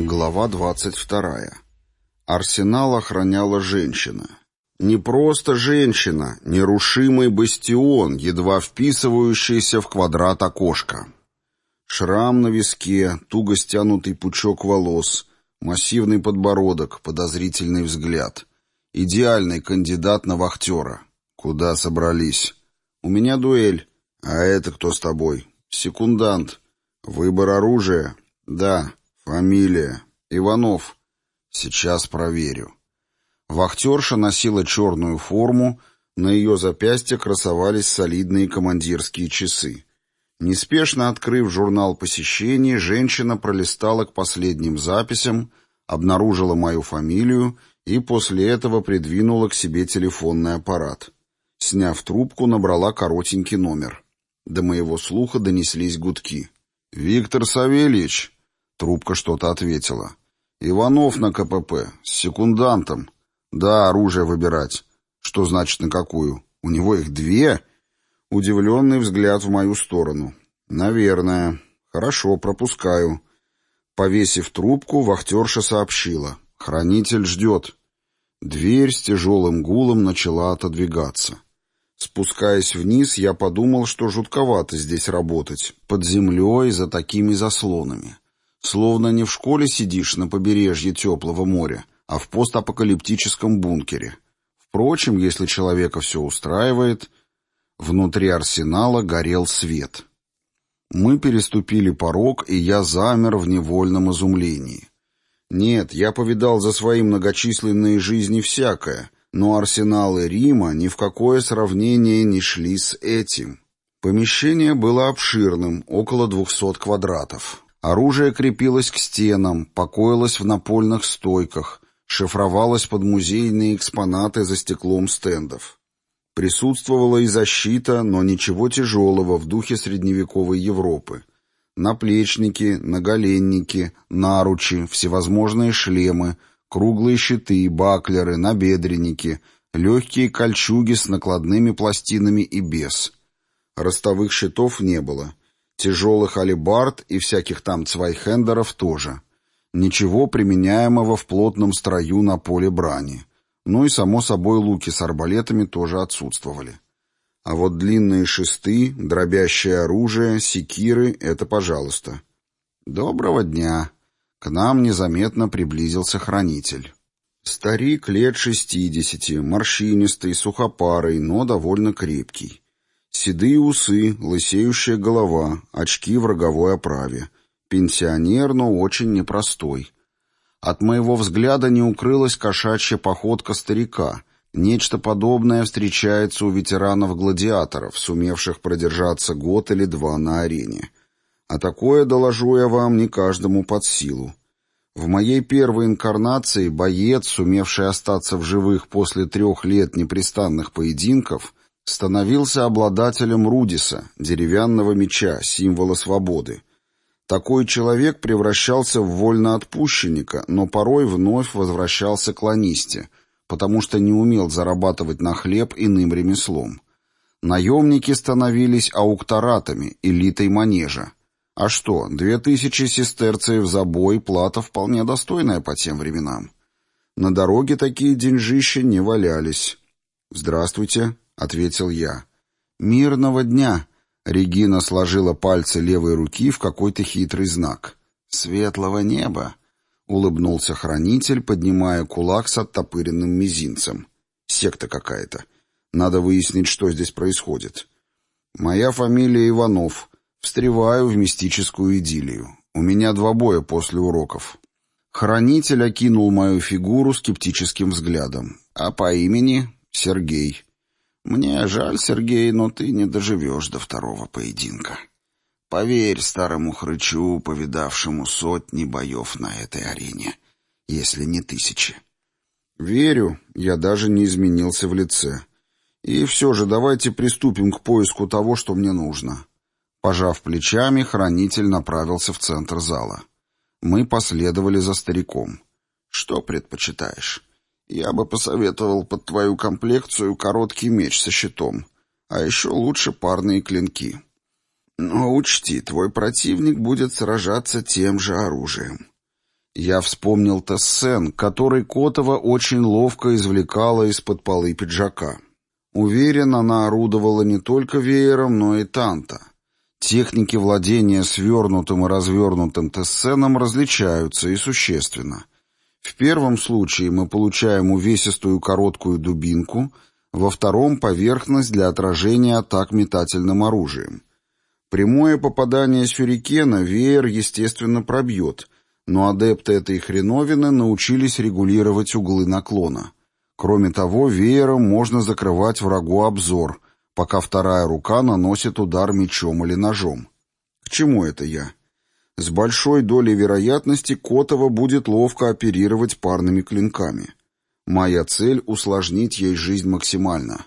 Глава 22. Арсенал охраняла женщина. Не просто женщина, нерушимый бастион, едва вписывающийся в квадрат окошка. Шрам на виске, туго стянутый пучок волос, массивный подбородок, подозрительный взгляд. Идеальный кандидат на вахтера. Куда собрались? У меня дуэль. А это кто с тобой? Секундант. Выбор оружия? Да. Фамилия. Иванов. Сейчас проверю. Вахтерша носила черную форму, на ее запястье красовались солидные командирские часы. Неспешно открыв журнал посещений, женщина пролистала к последним записям, обнаружила мою фамилию и после этого придвинула к себе телефонный аппарат. Сняв трубку, набрала коротенький номер. До моего слуха донеслись гудки. «Виктор Савельич!» Трубка что-то ответила. «Иванов на КПП. С секундантом. Да, оружие выбирать. Что значит на какую? У него их две?» Удивленный взгляд в мою сторону. «Наверное. Хорошо, пропускаю». Повесив трубку, вахтерша сообщила. «Хранитель ждет». Дверь с тяжелым гулом начала отодвигаться. Спускаясь вниз, я подумал, что жутковато здесь работать, под землей, за такими заслонами. Словно не в школе сидишь на побережье теплого моря, а в постапокалиптическом бункере. Впрочем, если человека все устраивает... Внутри арсенала горел свет. Мы переступили порог, и я замер в невольном изумлении. Нет, я повидал за свои многочисленные жизни всякое, но арсеналы Рима ни в какое сравнение не шли с этим. Помещение было обширным, около 200 квадратов. Оружие крепилось к стенам, покоилось в напольных стойках, шифровалось под музейные экспонаты за стеклом стендов. Присутствовала и защита, но ничего тяжелого в духе средневековой Европы. Наплечники, наголенники, наручи, всевозможные шлемы, круглые щиты, баклеры, набедренники, легкие кольчуги с накладными пластинами и без. Ростовых щитов не было. Тяжелых алебард и всяких там цвайхендеров тоже. Ничего применяемого в плотном строю на поле брани. Ну и, само собой, луки с арбалетами тоже отсутствовали. А вот длинные шесты, дробящее оружие, секиры — это пожалуйста. «Доброго дня!» К нам незаметно приблизился хранитель. Старик лет 60, морщинистый, сухопарый, но довольно крепкий. Седые усы, лысеющая голова, очки в роговой оправе. Пенсионер, но очень непростой. От моего взгляда не укрылась кошачья походка старика. Нечто подобное встречается у ветеранов-гладиаторов, сумевших продержаться год или два на арене. А такое, доложу я вам, не каждому под силу. В моей первой инкарнации боец, сумевший остаться в живых после 3 лет непрестанных поединков, становился обладателем Рудиса, деревянного меча, символа свободы. Такой человек превращался в вольноотпущенника, но порой вновь возвращался к ланисте, потому что не умел зарабатывать на хлеб иным ремеслом. Наемники становились аукторатами, элитой манежа. А что, 2000 сестерцев за бой, плата вполне достойная по тем временам. На дороге такие деньжища не валялись. «Здравствуйте», — ответил я. «Мирного дня», — Регина сложила пальцы левой руки в какой-то хитрый знак. «Светлого неба», — улыбнулся хранитель, поднимая кулак с оттопыренным мизинцем. «Секта какая-то. Надо выяснить, что здесь происходит. Моя фамилия Иванов. Встреваю в мистическую идиллию. У меня 2 боя после уроков». Хранитель окинул мою фигуру скептическим взглядом. «А по имени?» «Сергей». «Мне жаль, Сергей, но ты не доживешь до 2-го поединка. Поверь старому хрычу, повидавшему сотни боев на этой арене, если не 1000». «Верю, я даже не изменился в лице. И все же давайте приступим к поиску того, что мне нужно». Пожав плечами, хранитель направился в центр зала. Мы последовали за стариком. «Что предпочитаешь? Я бы посоветовал под твою комплекцию короткий меч со щитом, а еще лучше парные клинки. Но учти, твой противник будет сражаться тем же оружием. Я вспомнил Тессен, который Котова очень ловко извлекала из-под полы пиджака. Уверен, она орудовала не только веером, но и танто. Техники владения свернутым и развернутым тессеном различаются и существенно. В первом случае мы получаем увесистую короткую дубинку, во втором — поверхность для отражения атак метательным оружием. Прямое попадание сюрикена веер, естественно, пробьет, но адепты этой хреновины научились регулировать углы наклона. Кроме того, веером можно закрывать врагу обзор, пока вторая рука наносит удар мечом или ножом. К чему это я? С большой долей вероятности Котова будет ловко оперировать парными клинками. Моя цель — усложнить ей жизнь максимально.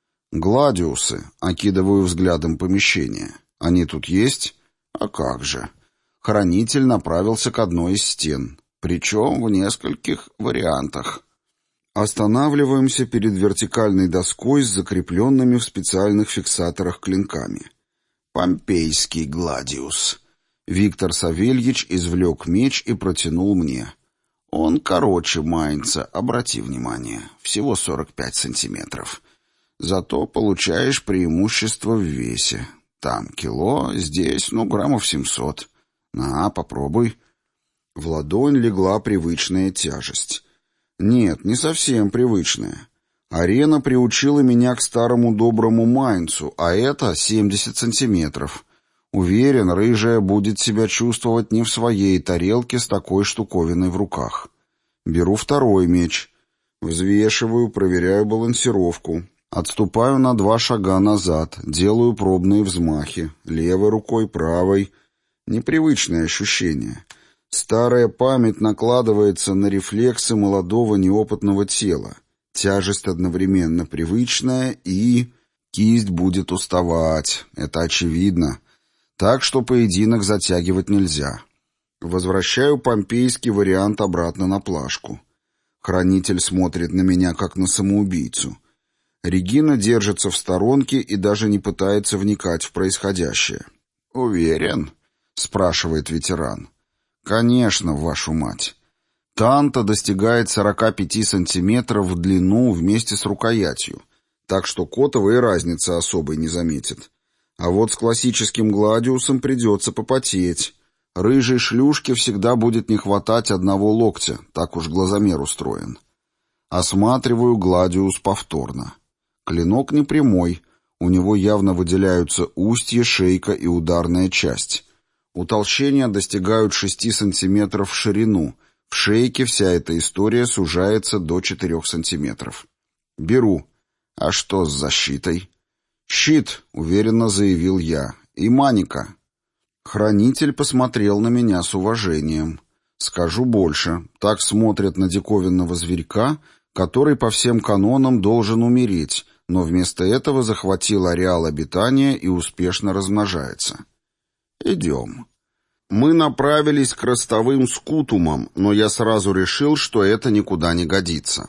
«Гладиусы», — окидываю взглядом помещение. «Они тут есть?» «А как же». Хранитель направился к одной из стен, причем в нескольких вариантах. Останавливаемся перед вертикальной доской с закрепленными в специальных фиксаторах клинками. «Помпейский гладиус». Виктор Савельич извлек меч и протянул мне. Он короче Майнца, обрати внимание, всего 45 сантиметров. Зато получаешь преимущество в весе. Там кило, здесь, граммов 700. На, попробуй. В ладонь легла привычная тяжесть. Нет, не совсем привычная. Арена приучила меня к старому доброму Майнцу, а это 70 сантиметров. Уверен, рыжая будет себя чувствовать не в своей тарелке с такой штуковиной в руках. Беру второй меч. Взвешиваю, проверяю балансировку. Отступаю на 2 шага назад, делаю пробные взмахи. Левой рукой, правой. Непривычное ощущение. Старая память накладывается на рефлексы молодого неопытного тела. Тяжесть одновременно привычная и... Кисть будет уставать. Это очевидно. Так что поединок затягивать нельзя. Возвращаю помпейский вариант обратно на плашку. Хранитель смотрит на меня, как на самоубийцу. Регина держится в сторонке и даже не пытается вникать в происходящее. «Уверен?» — спрашивает ветеран. «Конечно, вашу мать». Танта достигает 45 сантиметров в длину вместе с рукоятью, так что Котова и разницы особой не заметит. А вот с классическим гладиусом придется попотеть. Рыжей шлюшке всегда будет не хватать одного локтя, так уж глазомер устроен. Осматриваю гладиус повторно. Клинок не прямой, у него явно выделяются устье, шейка и ударная часть. Утолщения достигают 6 сантиметров в ширину, в шейке вся эта история сужается до 4 сантиметров. Беру. А что с защитой? «Щит», — уверенно заявил я, — «и маника». Хранитель посмотрел на меня с уважением. Скажу больше, так смотрят на диковинного зверька, который по всем канонам должен умереть, но вместо этого захватил ареал обитания и успешно размножается. «Идем». Мы направились к ростовым скутумам, но я сразу решил, что это никуда не годится.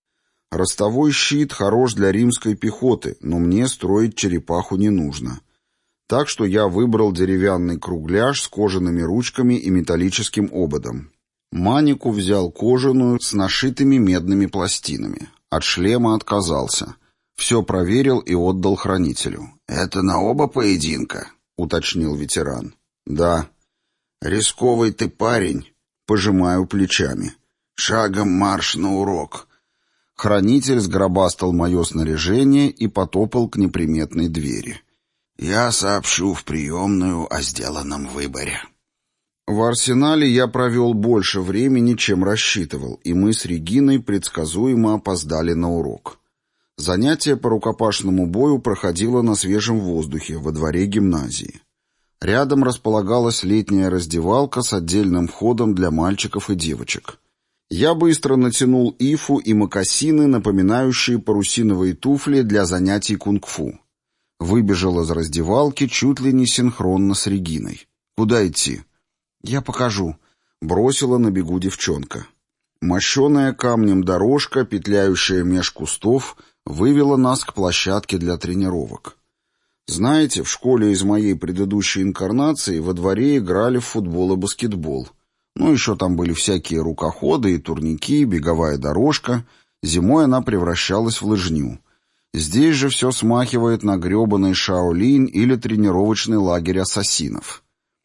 Ростовой щит хорош для римской пехоты, но мне строить черепаху не нужно. Так что я выбрал деревянный кругляш с кожаными ручками и металлическим ободом. Манику взял кожаную с нашитыми медными пластинами. От шлема отказался. Все проверил и отдал хранителю. «Это на оба поединка?» — уточнил ветеран. «Да». «Рисковый ты парень», — пожимаю плечами. «Шагом марш на урок». Хранитель сгробастал мое снаряжение и потопал к неприметной двери. «Я сообщу в приемную о сделанном выборе». В арсенале я провел больше времени, чем рассчитывал, и мы с Региной предсказуемо опоздали на урок. Занятие по рукопашному бою проходило на свежем воздухе во дворе гимназии. Рядом располагалась летняя раздевалка с отдельным входом для мальчиков и девочек. Я быстро натянул ифу и мокасины, напоминающие парусиновые туфли для занятий кунг-фу. Выбежал из раздевалки чуть ли не синхронно с Региной. «Куда идти?» «Я покажу», — бросила на бегу девчонка. Мощеная камнем дорожка, петляющая меж кустов, вывела нас к площадке для тренировок. Знаете, в школе из моей предыдущей инкарнации во дворе играли в футбол и баскетбол. Ну, еще там были всякие рукоходы и турники, беговая дорожка. Зимой она превращалась в лыжню. Здесь же все смахивает на гребаный Шаолинь или тренировочный лагерь ассасинов.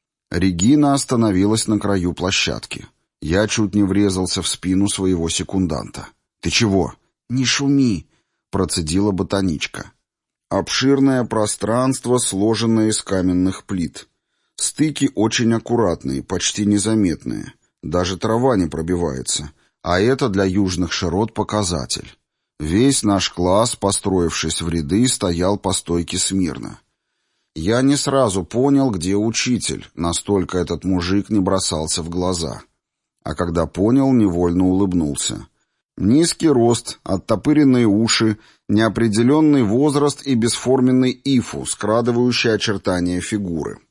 Регина остановилась на краю площадки. Я чуть не врезался в спину своего секунданта. «Ты чего?» «Не шуми», — процедила ботаничка. Обширное пространство, сложенное из каменных плит. Стыки очень аккуратные, почти незаметные. Даже трава не пробивается. А это для южных широт показатель. Весь наш класс, построившись в ряды, стоял по стойке смирно. Я не сразу понял, где учитель, настолько этот мужик не бросался в глаза. А когда понял, невольно улыбнулся. Низкий рост, оттопыренные уши, неопределенный возраст и бесформенный ифу, скрадывающий очертания фигуры.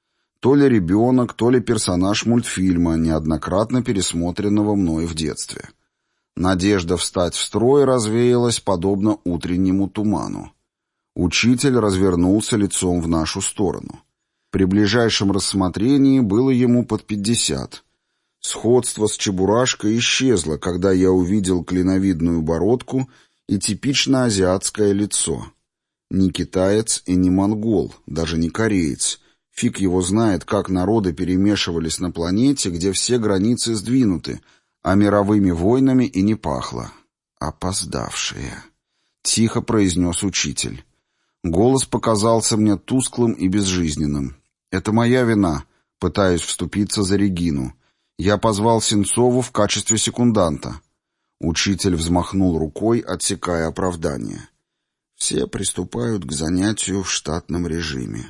То ли ребенок, то ли персонаж мультфильма, неоднократно пересмотренного мной в детстве. Надежда встать в строй развеялась, подобно утреннему туману. Учитель развернулся лицом в нашу сторону. При ближайшем рассмотрении было ему под 50. Сходство с Чебурашкой исчезло, когда я увидел клиновидную бородку и типично азиатское лицо. Не китаец и не монгол, даже не кореец. Фиг его знает, как народы перемешивались на планете, где все границы сдвинуты, а мировыми войнами и не пахло. «Опоздавшие», — тихо произнес учитель. Голос показался мне тусклым и безжизненным. «Это моя вина», — пытаюсь вступиться за Регину. «Я позвал Сенцову в качестве секунданта». Учитель взмахнул рукой, отсекая оправдание. «Все приступают к занятию в штатном режиме.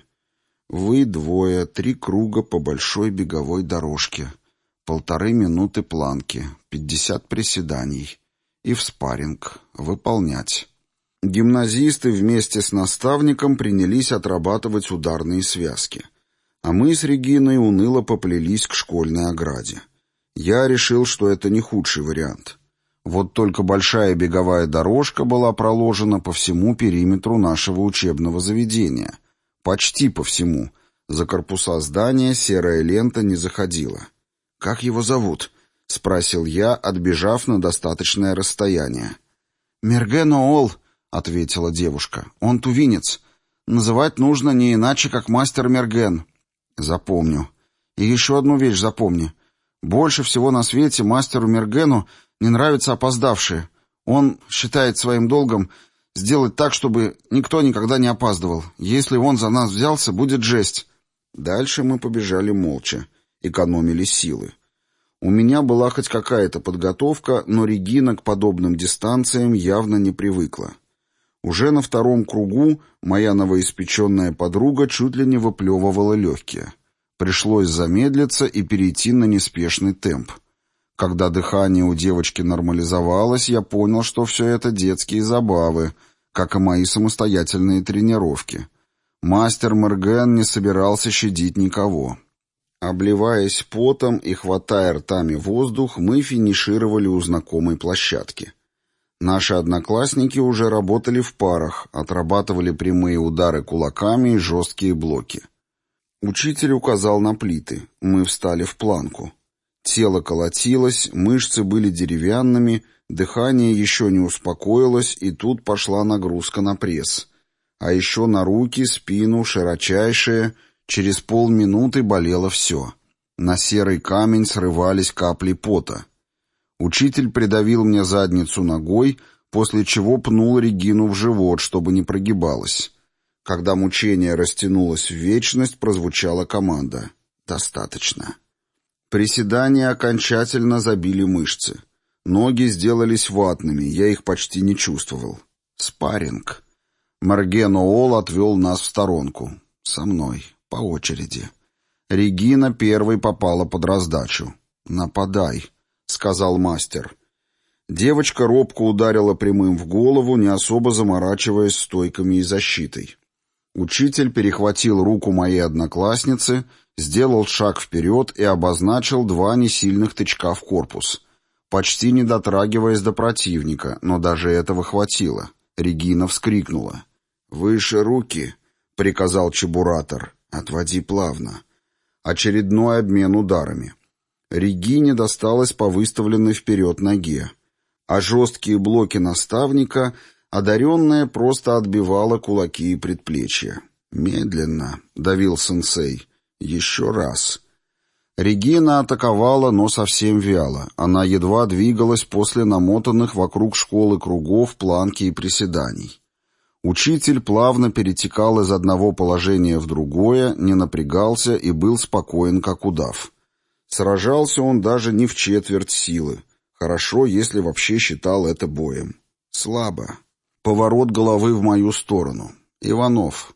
Вы двое, 3 круга по большой беговой дорожке, 1,5 минуты планки, 50 приседаний и в спарринг. Выполнять». Гимназисты вместе с наставником принялись отрабатывать ударные связки. А мы с Региной уныло поплелись к школьной ограде. Я решил, что это не худший вариант. Вот только большая беговая дорожка была проложена по всему периметру нашего учебного заведения. Почти по всему. За корпуса здания серая лента не заходила. «Как его зовут?» — спросил я, отбежав на достаточное расстояние. «Мерген Оол», — ответила девушка. «Он тувинец. Называть нужно не иначе, как мастер Мерген». «Запомню. И еще одну вещь запомни. Больше всего на свете мастеру Мергену не нравятся опоздавшие. Он считает своим долгом сделать так, чтобы никто никогда не опаздывал. Если он за нас взялся, будет жесть». Дальше мы побежали молча, экономили силы. У меня была хоть какая-то подготовка, но Регина к подобным дистанциям явно не привыкла. Уже на 2-м кругу моя новоиспеченная подруга чуть ли не выплевывала легкие. Пришлось замедлиться и перейти на неспешный темп. Когда дыхание у девочки нормализовалось, я понял, что все это детские забавы, как и мои самостоятельные тренировки. Мастер Мерген не собирался щадить никого. Обливаясь потом и хватая ртами воздух, мы финишировали у знакомой площадки. Наши одноклассники уже работали в парах, отрабатывали прямые удары кулаками и жесткие блоки. Учитель указал на плиты. Мы встали в планку. Тело колотилось, мышцы были деревянными, дыхание еще не успокоилось, и тут пошла нагрузка на пресс. А еще на руки, спину, широчайшее. Через полминуты болело все. На серый камень срывались капли пота. Учитель придавил мне задницу ногой, после чего пнул Регину в живот, чтобы не прогибалась. Когда мучение растянулось в вечность, прозвучала команда: «Достаточно». Приседания окончательно забили мышцы. Ноги сделались ватными, я их почти не чувствовал. Спарринг. Мерген Оол отвел нас в сторонку. Со мной, по очереди. Регина первой попала под раздачу. «Нападай», — сказал мастер. Девочка робко ударила прямым в голову, не особо заморачиваясь стойками и защитой. Учитель перехватил руку моей одноклассницы, сделал шаг вперед и обозначил 2 несильных тычка в корпус. Почти не дотрагиваясь до противника, но даже этого хватило. Регина вскрикнула. «Выше руки», — приказал чебуратор. «Отводи плавно». Очередной обмен ударами. Регине досталось по выставленной вперед ноге, а жесткие блоки наставника одаренная просто отбивала кулаки и предплечья. «Медленно», — давил сенсей. «Еще раз». Регина атаковала, но совсем вяло. Она едва двигалась после намотанных вокруг школы кругов, планки и приседаний. Учитель плавно перетекал из одного положения в другое, не напрягался и был спокоен, как удав. Сражался он даже не в четверть силы. Хорошо, если вообще считал это боем. Слабо. Поворот головы в мою сторону. Иванов.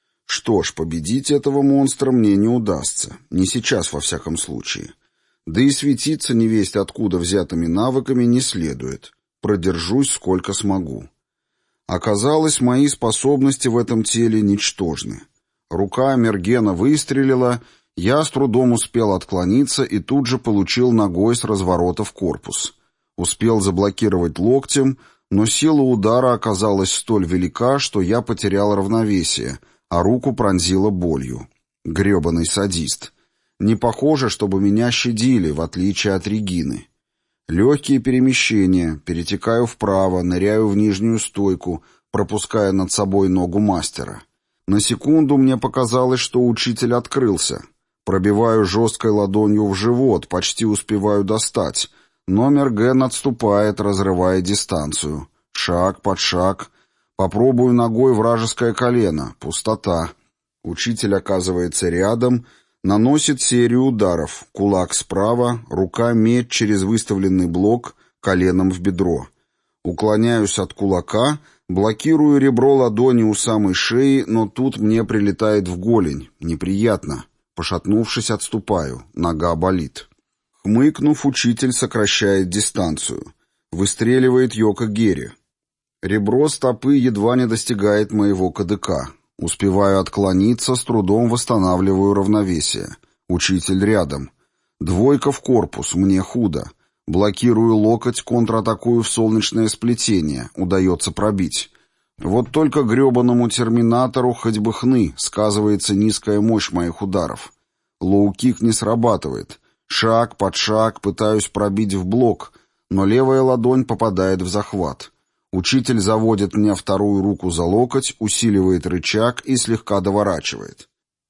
Что ж, победить этого монстра мне не удастся. Не сейчас, во всяком случае. Да и светиться невесть откуда взятыми навыками не следует. Продержусь сколько смогу. Оказалось, мои способности в этом теле ничтожны. Рука Мергена выстрелила, я с трудом успел отклониться и тут же получил ногой с разворота в корпус. Успел заблокировать локтем, но сила удара оказалась столь велика, что я потерял равновесие, а руку пронзило болью. Грёбаный садист. Не похоже, чтобы меня щадили, в отличие от Регины. Легкие перемещения, перетекаю вправо, ныряю в нижнюю стойку, пропуская над собой ногу мастера. На секунду мне показалось, что учитель открылся. Пробиваю жесткой ладонью в живот, почти успеваю достать, но Мерген отступает, разрывая дистанцию. Шаг под шаг. Попробую ногой вражеское колено. Пустота. Учитель оказывается рядом, наносит серию ударов. Кулак справа, рука меч через выставленный блок, коленом в бедро. Уклоняюсь от кулака, блокирую ребро ладони у самой шеи, но тут мне прилетает в голень. Неприятно. Пошатнувшись, отступаю. Нога болит. Хмыкнув, учитель сокращает дистанцию. Выстреливает Йока-Гери. Ребро стопы едва не достигает моего кадыка. Успеваю отклониться, с трудом восстанавливаю равновесие. Учитель рядом. Двойка в корпус, мне худо. Блокирую локоть, контратакую в солнечное сплетение. Удается пробить. Вот только грёбаному терминатору хоть бы хны, сказывается низкая мощь моих ударов. Лоу-кик не срабатывает. Шаг под шаг пытаюсь пробить в блок, но левая ладонь попадает в захват. Учитель заводит мне вторую руку за локоть, усиливает рычаг и слегка доворачивает.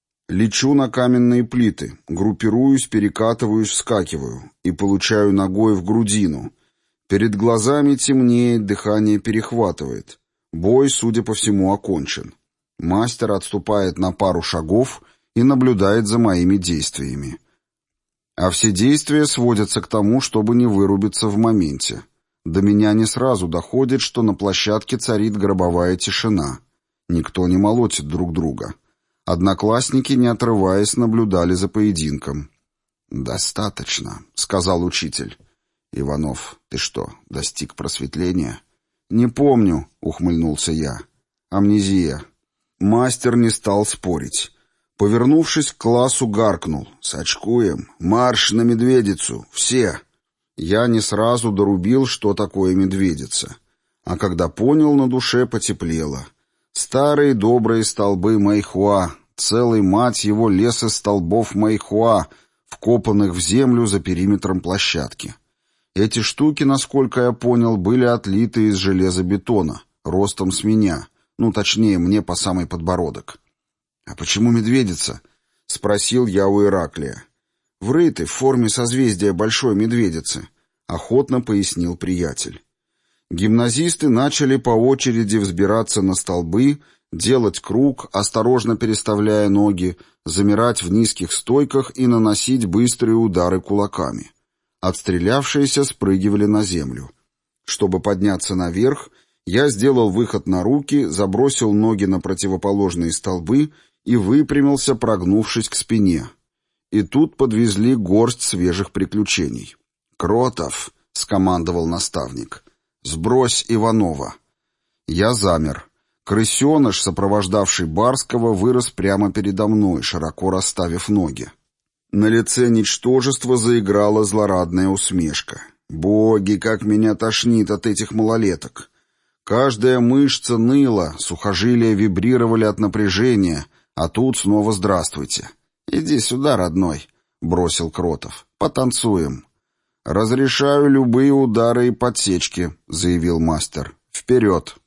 Лечу на каменные плиты, группируюсь, перекатываюсь, вскакиваю и получаю ногой в грудину. Перед глазами темнеет, дыхание перехватывает. Бой, судя по всему, окончен. Мастер отступает на пару шагов и наблюдает за моими действиями. А все действия сводятся к тому, чтобы не вырубиться в моменте. До меня не сразу доходит, что на площадке царит гробовая тишина. Никто не молотит друг друга. Одноклассники, не отрываясь, наблюдали за поединком. «Достаточно», — сказал учитель. «Иванов, ты что, достиг просветления?» «Не помню», — ухмыльнулся я. «Амнезия». Мастер не стал спорить. Повернувшись к классу, гаркнул. «Сачкуем! Марш на медведицу! Все!» Я не сразу дорубил, что такое медведица. А когда понял, на душе потеплело. Старые добрые столбы Мэйхуа, целый, мать его, лес из столбов Мэйхуа, вкопанных в землю за периметром площадки. Эти штуки, насколько я понял, были отлиты из железобетона, ростом с меня, точнее, мне по самый подбородок. «А почему медведица?» — спросил я у Ираклия. «Врыты в форме созвездия Большой Медведицы», — охотно пояснил приятель. Гимназисты начали по очереди взбираться на столбы, делать круг, осторожно переставляя ноги, замирать в низких стойках и наносить быстрые удары кулаками. Отстрелявшиеся спрыгивали на землю. Чтобы подняться наверх, я сделал выход на руки, забросил ноги на противоположные столбы и выпрямился, прогнувшись к спине. И тут подвезли горсть свежих приключений. «Кротов», — скомандовал наставник, — «сбрось Иванова». Я замер. Крысеныш, сопровождавший Барского, вырос прямо передо мной, широко расставив ноги. На лице ничтожества заиграла злорадная усмешка. «Боги, как меня тошнит от этих малолеток!» Каждая мышца ныла, сухожилия вибрировали от напряжения, а тут снова «здравствуйте». «Иди сюда, родной», — бросил Кротов. Потанцуем. «Разрешаю любые удары и подсечки», — заявил мастер. «Вперед!»